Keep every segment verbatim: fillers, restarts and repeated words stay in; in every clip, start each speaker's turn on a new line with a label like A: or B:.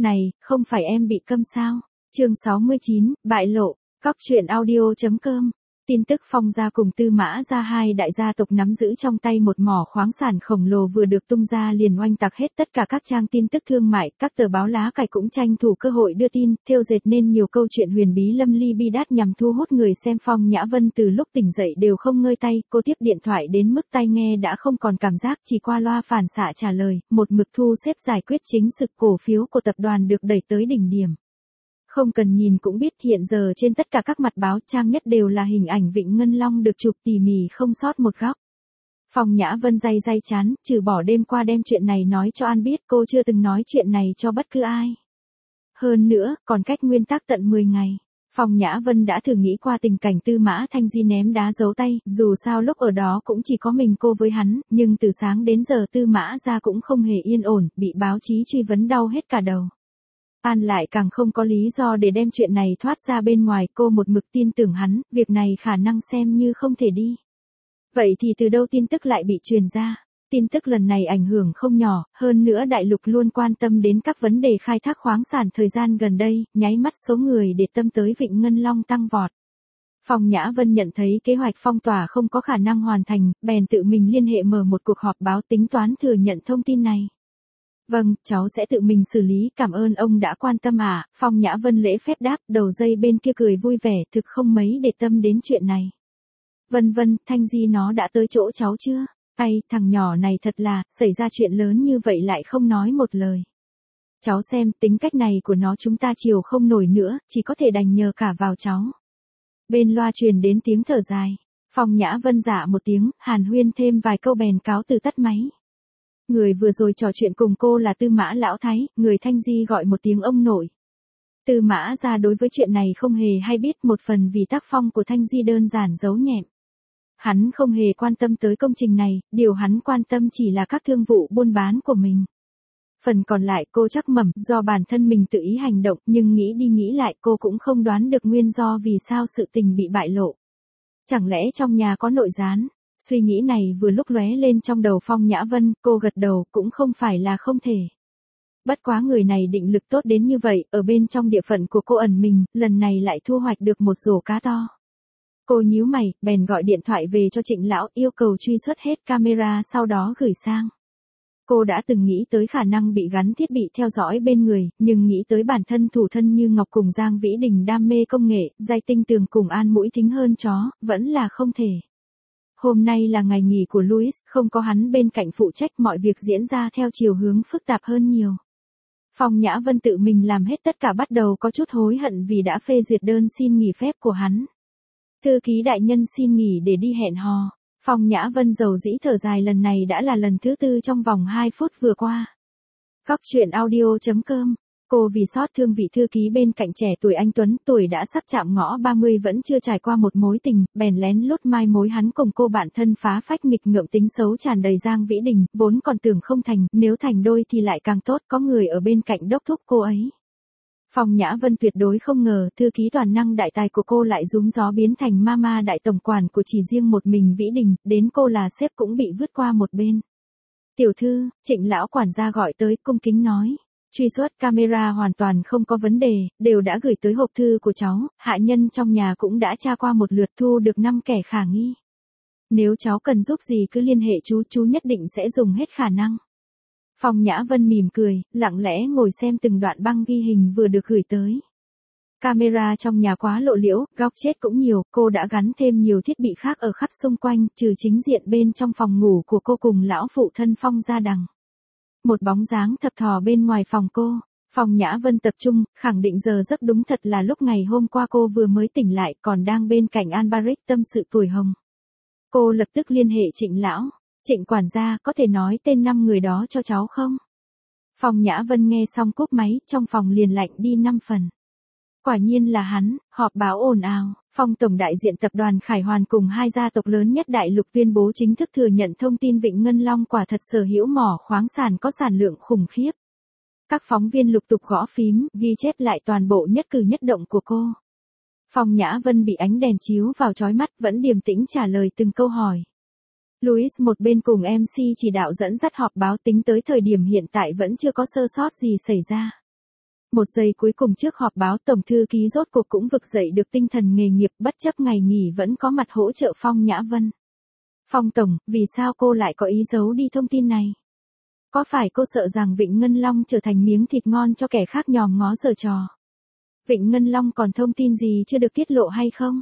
A: Này, không phải em bị câm sao? Chương sáu mươi chín, bại lộ, cóc truyện audio chấm com. Tin tức Phong gia cùng Tư Mã gia hai đại gia tộc nắm giữ trong tay một mỏ khoáng sản khổng lồ vừa được tung ra liền oanh tạc hết tất cả các trang tin tức thương mại, các tờ báo lá cải cũng tranh thủ cơ hội đưa tin, thêu dệt nên nhiều câu chuyện huyền bí lâm ly bi đát nhằm thu hút người xem. Phong Nhã Vân từ lúc tỉnh dậy đều không ngơi tay, cô tiếp điện thoại đến mức tai nghe đã không còn cảm giác, chỉ qua loa phản xạ trả lời, một mực thu xếp giải quyết chính sự cổ phiếu của tập đoàn được đẩy tới đỉnh điểm. Không cần nhìn cũng biết hiện giờ trên tất cả các mặt báo trang nhất đều là hình ảnh Vịnh Ngân Long được chụp tỉ mỉ không sót một góc. Phong Nhã Vân day day chán, trừ bỏ đêm qua đem chuyện này nói cho An biết, cô chưa từng nói chuyện này cho bất cứ ai. Hơn nữa, còn cách nguyên tắc tận mười ngày. Phong Nhã Vân đã thử nghĩ qua tình cảnh Tư Mã Thanh Di ném đá giấu tay, dù sao lúc ở đó cũng chỉ có mình cô với hắn, nhưng từ sáng đến giờ Tư Mã gia cũng không hề yên ổn, bị báo chí truy vấn đau hết cả đầu. An lại càng không có lý do để đem chuyện này thoát ra bên ngoài, cô một mực tin tưởng hắn, việc này khả năng xem như không thể đi. Vậy thì từ đâu tin tức lại bị truyền ra? Tin tức lần này ảnh hưởng không nhỏ, hơn nữa đại lục luôn quan tâm đến các vấn đề khai thác khoáng sản thời gian gần đây, nháy mắt số người để tâm tới Vịnh Ngân Long tăng vọt. Phong Nhã Vân nhận thấy kế hoạch phong tỏa không có khả năng hoàn thành, bèn tự mình liên hệ mở một cuộc họp báo tính toán thừa nhận thông tin này. Vâng, cháu sẽ tự mình xử lý, cảm ơn ông đã quan tâm à, Phong Nhã Vân lễ phép đáp, đầu dây bên kia cười vui vẻ, thực không mấy để tâm đến chuyện này. Vân vân, Thanh Di nó đã tới chỗ cháu chưa? Ai, thằng nhỏ này thật là, xảy ra chuyện lớn như vậy lại không nói một lời. Cháu xem, tính cách này của nó chúng ta chiều không nổi nữa, chỉ có thể đành nhờ cả vào cháu. Bên loa truyền đến tiếng thở dài. Phong Nhã Vân dạ một tiếng, hàn huyên thêm vài câu bèn cáo từ tắt máy. Người vừa rồi trò chuyện cùng cô là Tư Mã Lão Thái, người Thanh Di gọi một tiếng ông nội. Tư Mã gia đối với chuyện này không hề hay biết, một phần vì tác phong của Thanh Di đơn giản giấu nhẹm. Hắn không hề quan tâm tới công trình này, điều hắn quan tâm chỉ là các thương vụ buôn bán của mình. Phần còn lại cô chắc mẩm do bản thân mình tự ý hành động, nhưng nghĩ đi nghĩ lại cô cũng không đoán được nguyên do vì sao sự tình bị bại lộ. Chẳng lẽ trong nhà có nội gián? Suy nghĩ này vừa lúc lóe lên trong đầu Phong Nhã Vân, cô gật đầu, cũng không phải là không thể. Bất quá người này định lực tốt đến như vậy, ở bên trong địa phận của cô ẩn mình, lần này lại thu hoạch được một rổ cá to. Cô nhíu mày, bèn gọi điện thoại về cho Trịnh Lão, yêu cầu truy xuất hết camera sau đó gửi sang. Cô đã từng nghĩ tới khả năng bị gắn thiết bị theo dõi bên người, nhưng nghĩ tới bản thân thủ thân như Ngọc cùng Giang Vĩ Đình đam mê công nghệ, Giai Tinh Tường cùng An Mũi Thính hơn chó, vẫn là không thể. Hôm nay là ngày nghỉ của Louis, không có hắn bên cạnh phụ trách, mọi việc diễn ra theo chiều hướng phức tạp hơn nhiều. Phong Nhã Vân tự mình làm hết tất cả, bắt đầu có chút hối hận vì đã phê duyệt đơn xin nghỉ phép của hắn. Thư ký đại nhân xin nghỉ để đi hẹn hò. Phong Nhã Vân dầu dĩ thở dài, lần này đã là lần thứ tư trong vòng hai phút vừa qua. Cóc truyện audio chấm com. Cô vì xót thương vị thư ký bên cạnh trẻ tuổi anh Tuấn, tuổi đã sắp chạm ngõ ba mươi vẫn chưa trải qua một mối tình, bèn lén lút mai mối hắn cùng cô bạn thân phá phách nghịch ngợm tính xấu tràn đầy Giang Vĩ Đình, vốn còn tưởng không thành, nếu thành đôi thì lại càng tốt, có người ở bên cạnh đốc thúc cô ấy. Phong Nhã Vân tuyệt đối không ngờ, thư ký toàn năng đại tài của cô lại rúm gió biến thành mama đại tổng quản của chỉ riêng một mình Vĩ Đình, đến cô là sếp cũng bị vứt qua một bên. Tiểu thư, Trịnh Lão quản gia gọi tới, cung kính nói. Truy xuất camera hoàn toàn không có vấn đề, đều đã gửi tới hộp thư của cháu, hạ nhân trong nhà cũng đã tra qua một lượt, thu được năm kẻ khả nghi. Nếu cháu cần giúp gì cứ liên hệ chú, chú nhất định sẽ dùng hết khả năng. Phong Nhã Vân mỉm cười, lặng lẽ ngồi xem từng đoạn băng ghi hình vừa được gửi tới. Camera trong nhà quá lộ liễu, góc chết cũng nhiều, cô đã gắn thêm nhiều thiết bị khác ở khắp xung quanh, trừ chính diện bên trong phòng ngủ của cô cùng lão phụ thân Phong Gia Đằng. Một bóng dáng thập thò bên ngoài phòng cô. Phong Nhã Vân tập trung, khẳng định giờ giấc đúng thật là lúc ngày hôm qua cô vừa mới tỉnh lại, còn đang bên cạnh An Baric tâm sự tuổi hồng. Cô lập tức liên hệ Trịnh Lão. Trịnh quản gia, có thể nói tên năm người đó cho cháu không? Phong Nhã Vân nghe xong cúp máy, trong phòng liền lạnh đi năm phần. Quả nhiên là hắn, họp báo ồn ào. Phong tổng đại diện tập đoàn Khải Hoàn cùng hai gia tộc lớn nhất đại lục tuyên bố chính thức thừa nhận thông tin Vịnh Ngân Long quả thật sở hữu mỏ khoáng sản có sản lượng khủng khiếp. Các phóng viên lục tục gõ phím, ghi chép lại toàn bộ nhất cử nhất động của cô. Phong Nhã Vân bị ánh đèn chiếu vào chói mắt, vẫn điềm tĩnh trả lời từng câu hỏi. Louis một bên cùng em xê chỉ đạo dẫn dắt họp báo, tính tới thời điểm hiện tại vẫn chưa có sơ sót gì xảy ra. Một giây cuối cùng trước họp báo, tổng thư ký rốt cuộc cũng vực dậy được tinh thần nghề nghiệp, bất chấp ngày nghỉ vẫn có mặt hỗ trợ Phong Nhã Vân. Phong tổng, vì sao cô lại có ý giấu đi thông tin này? Có phải cô sợ rằng Vịnh Ngân Long trở thành miếng thịt ngon cho kẻ khác nhòm ngó giở trò? Vịnh Ngân Long còn thông tin gì chưa được tiết lộ hay không?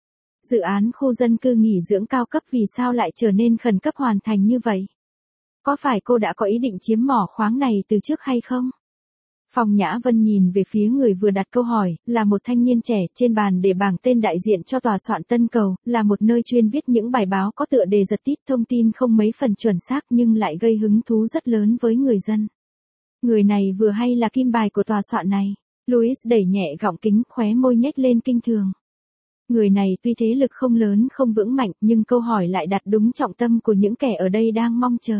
A: Dự án khu dân cư nghỉ dưỡng cao cấp vì sao lại trở nên khẩn cấp hoàn thành như vậy? Có phải cô đã có ý định chiếm mỏ khoáng này từ trước hay không? Phong Nhã Vân nhìn về phía người vừa đặt câu hỏi, là một thanh niên trẻ, trên bàn để bảng tên đại diện cho tòa soạn Tân Cầu, là một nơi chuyên viết những bài báo có tựa đề giật tít, thông tin không mấy phần chuẩn xác nhưng lại gây hứng thú rất lớn với người dân. Người này vừa hay là kim bài của tòa soạn này. Louis đẩy nhẹ gọng kính, khóe môi nhếch lên kinh thường. Người này tuy thế lực không lớn không vững mạnh, nhưng câu hỏi lại đặt đúng trọng tâm của những kẻ ở đây đang mong chờ.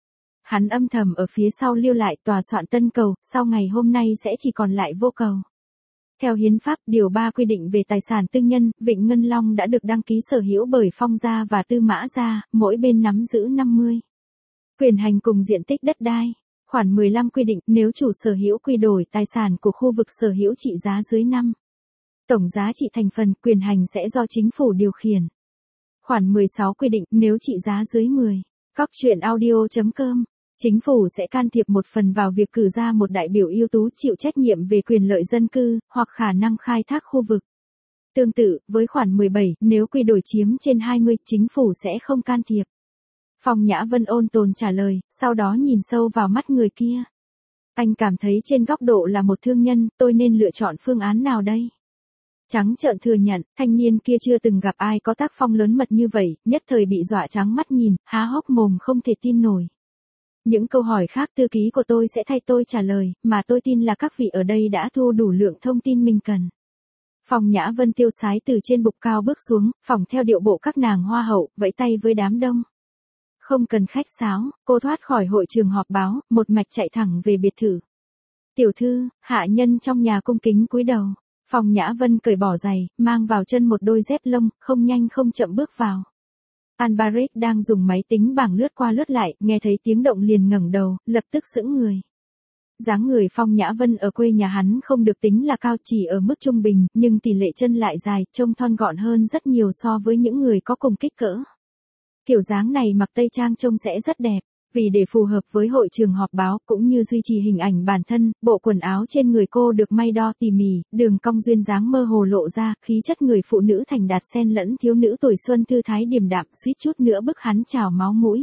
A: Hắn âm thầm ở phía sau lưu lại tòa soạn Tân Cầu, sau ngày hôm nay sẽ chỉ còn lại vô cầu. Theo hiến pháp, điều ba quy định về tài sản tư nhân, Vịnh Ngân Long đã được đăng ký sở hữu bởi Phong gia và Tư Mã gia, mỗi bên nắm giữ năm mươi quyền hành cùng diện tích đất đai. Khoản mười lăm quy định, nếu chủ sở hữu quy đổi tài sản của khu vực sở hữu trị giá dưới năm tổng giá trị thành phần, quyền hành sẽ do chính phủ điều khiển. Khoản mười sáu quy định, nếu trị giá dưới mười, Cóc truyện audio chấm com, chính phủ sẽ can thiệp một phần vào việc cử ra một đại biểu ưu tú chịu trách nhiệm về quyền lợi dân cư, hoặc khả năng khai thác khu vực. Tương tự, với khoản mười bảy, nếu quy đổi chiếm trên hai mươi, chính phủ sẽ không can thiệp. Phong Nhã Vân ôn tồn trả lời, sau đó nhìn sâu vào mắt người kia. Anh cảm thấy trên góc độ là một thương nhân, tôi nên lựa chọn phương án nào đây? Trắng trợn thừa nhận, thanh niên kia chưa từng gặp ai có tác phong lớn mật như vậy, nhất thời bị dọa trắng mắt nhìn, há hốc mồm không thể tin nổi. Những câu hỏi khác thư ký của tôi sẽ thay tôi trả lời, mà tôi tin là các vị ở đây đã thu đủ lượng thông tin mình cần. Phong Nhã Vân tiêu sái từ trên bục cao bước xuống, phỏng theo điệu bộ các nàng hoa hậu, vẫy tay với đám đông. Không cần khách sáo, cô thoát khỏi hội trường họp báo, một mạch chạy thẳng về biệt thự. Tiểu thư, hạ nhân trong nhà cung kính cúi đầu. Phong Nhã Vân cởi bỏ giày, mang vào chân một đôi dép lông, không nhanh không chậm bước vào. Albaret đang dùng máy tính bảng lướt qua lướt lại, nghe thấy tiếng động liền ngẩng đầu, lập tức sững người. Dáng người Phong Nhã Vân ở quê nhà hắn không được tính là cao, chỉ ở mức trung bình, nhưng tỷ lệ chân lại dài, trông thon gọn hơn rất nhiều so với những người có cùng kích cỡ. Kiểu dáng này mặc tây trang trông sẽ rất đẹp. Vì để phù hợp với hội trường họp báo cũng như duy trì hình ảnh bản thân, bộ quần áo trên người cô được may đo tỉ mỉ, đường cong duyên dáng mơ hồ lộ ra, khí chất người phụ nữ thành đạt xen lẫn thiếu nữ tuổi xuân thư thái điềm đạm, suýt chút nữa bức hắn trào máu mũi.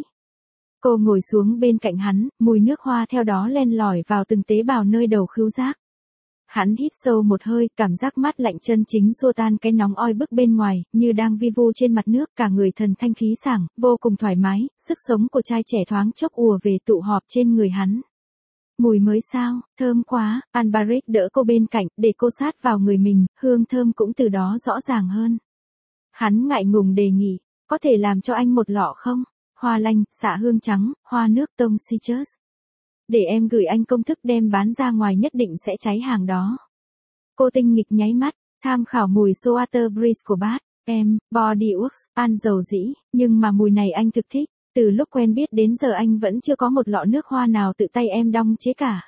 A: Cô ngồi xuống bên cạnh hắn, mùi nước hoa theo đó len lỏi vào từng tế bào nơi đầu khứu giác. Hắn hít sâu một hơi, cảm giác mát lạnh chân chính xua tan cái nóng oi bức bên ngoài, như đang vi vu trên mặt nước, cả người thần thanh khí sảng, vô cùng thoải mái, sức sống của trai trẻ thoáng chốc ùa về tụ họp trên người hắn. Mùi mới sao, thơm quá, Albaret đỡ cô bên cạnh, để cô sát vào người mình, hương thơm cũng từ đó rõ ràng hơn. Hắn ngại ngùng đề nghị, có thể làm cho anh một lọ không? Hoa lanh, xạ hương trắng, hoa nước tông citrus. Để em gửi anh công thức đem bán ra ngoài nhất định sẽ cháy hàng đó. Cô tinh nghịch nháy mắt, tham khảo mùi Soater Breeze của bát, em, Body Works, an dầu dĩ, nhưng mà mùi này anh thực thích, từ lúc quen biết đến giờ anh vẫn chưa có một lọ nước hoa nào tự tay em đong chế cả.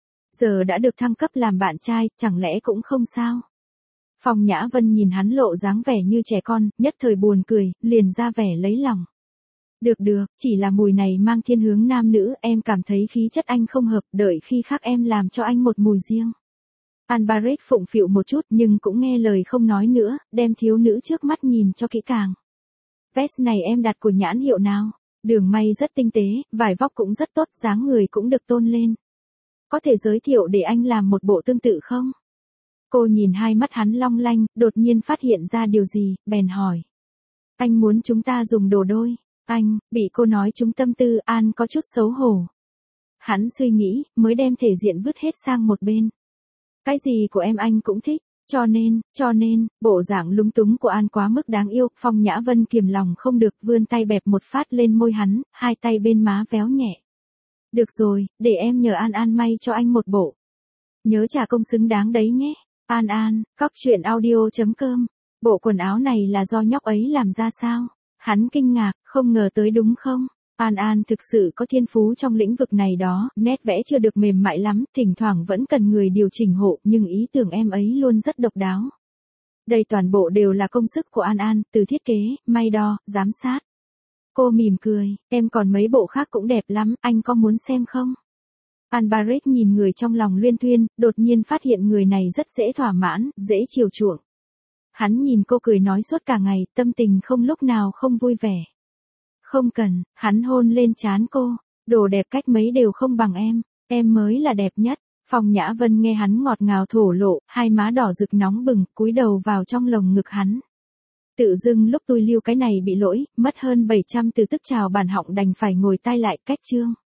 A: Giờ đã được thăng cấp làm bạn trai, chẳng lẽ cũng không sao? Phong Nhã Vân nhìn hắn lộ dáng vẻ như trẻ con, nhất thời buồn cười, liền ra vẻ lấy lòng. Được được, chỉ là mùi này mang thiên hướng nam nữ, em cảm thấy khí chất anh không hợp, đợi khi khác em làm cho anh một mùi riêng. Albaret phụng phịu một chút nhưng cũng nghe lời không nói nữa, đem thiếu nữ trước mắt nhìn cho kỹ càng. Vest này em đặt của nhãn hiệu nào? Đường may rất tinh tế, vải vóc cũng rất tốt, dáng người cũng được tôn lên. Có thể giới thiệu để anh làm một bộ tương tự không? Cô nhìn hai mắt hắn long lanh, đột nhiên phát hiện ra điều gì, bèn hỏi. Anh muốn chúng ta dùng đồ đôi. Anh, bị cô nói trúng tâm tư, An có chút xấu hổ. Hắn suy nghĩ, mới đem thể diện vứt hết sang một bên. Cái gì của em anh cũng thích, cho nên, cho nên, bộ dạng lúng túng của An quá mức đáng yêu, Phong Nhã Vân kiềm lòng không được, vươn tay bẹp một phát lên môi hắn, hai tay bên má véo nhẹ. Được rồi, để em nhờ An An may cho anh một bộ. Nhớ trả công xứng đáng đấy nhé. An An, cóc truyện audio chấm com. Bộ quần áo này là do nhóc ấy làm ra sao? Hắn kinh ngạc, không ngờ tới đúng không? An An thực sự có thiên phú trong lĩnh vực này đó, nét vẽ chưa được mềm mại lắm, thỉnh thoảng vẫn cần người điều chỉnh hộ, nhưng ý tưởng em ấy luôn rất độc đáo. Đây toàn bộ đều là công sức của An An, từ thiết kế, may đo, giám sát. Cô mỉm cười, em còn mấy bộ khác cũng đẹp lắm, anh có muốn xem không? Alvarez nhìn người trong lòng Luyên Thuyên, đột nhiên phát hiện người này rất dễ thỏa mãn, dễ chiều chuộng. Hắn nhìn cô cười nói suốt cả ngày, tâm tình không lúc nào không vui vẻ. Không cần, hắn hôn lên trán cô, đồ đẹp cách mấy đều không bằng em, em mới là đẹp nhất. Phong Nhã Vân nghe hắn ngọt ngào thổ lộ, hai má đỏ rực nóng bừng, cúi đầu vào trong lồng ngực hắn. Tự dưng lúc tôi lưu cái này bị lỗi, mất hơn bảy trăm từ tức chào bản họng đành phải ngồi tai lại cách chương.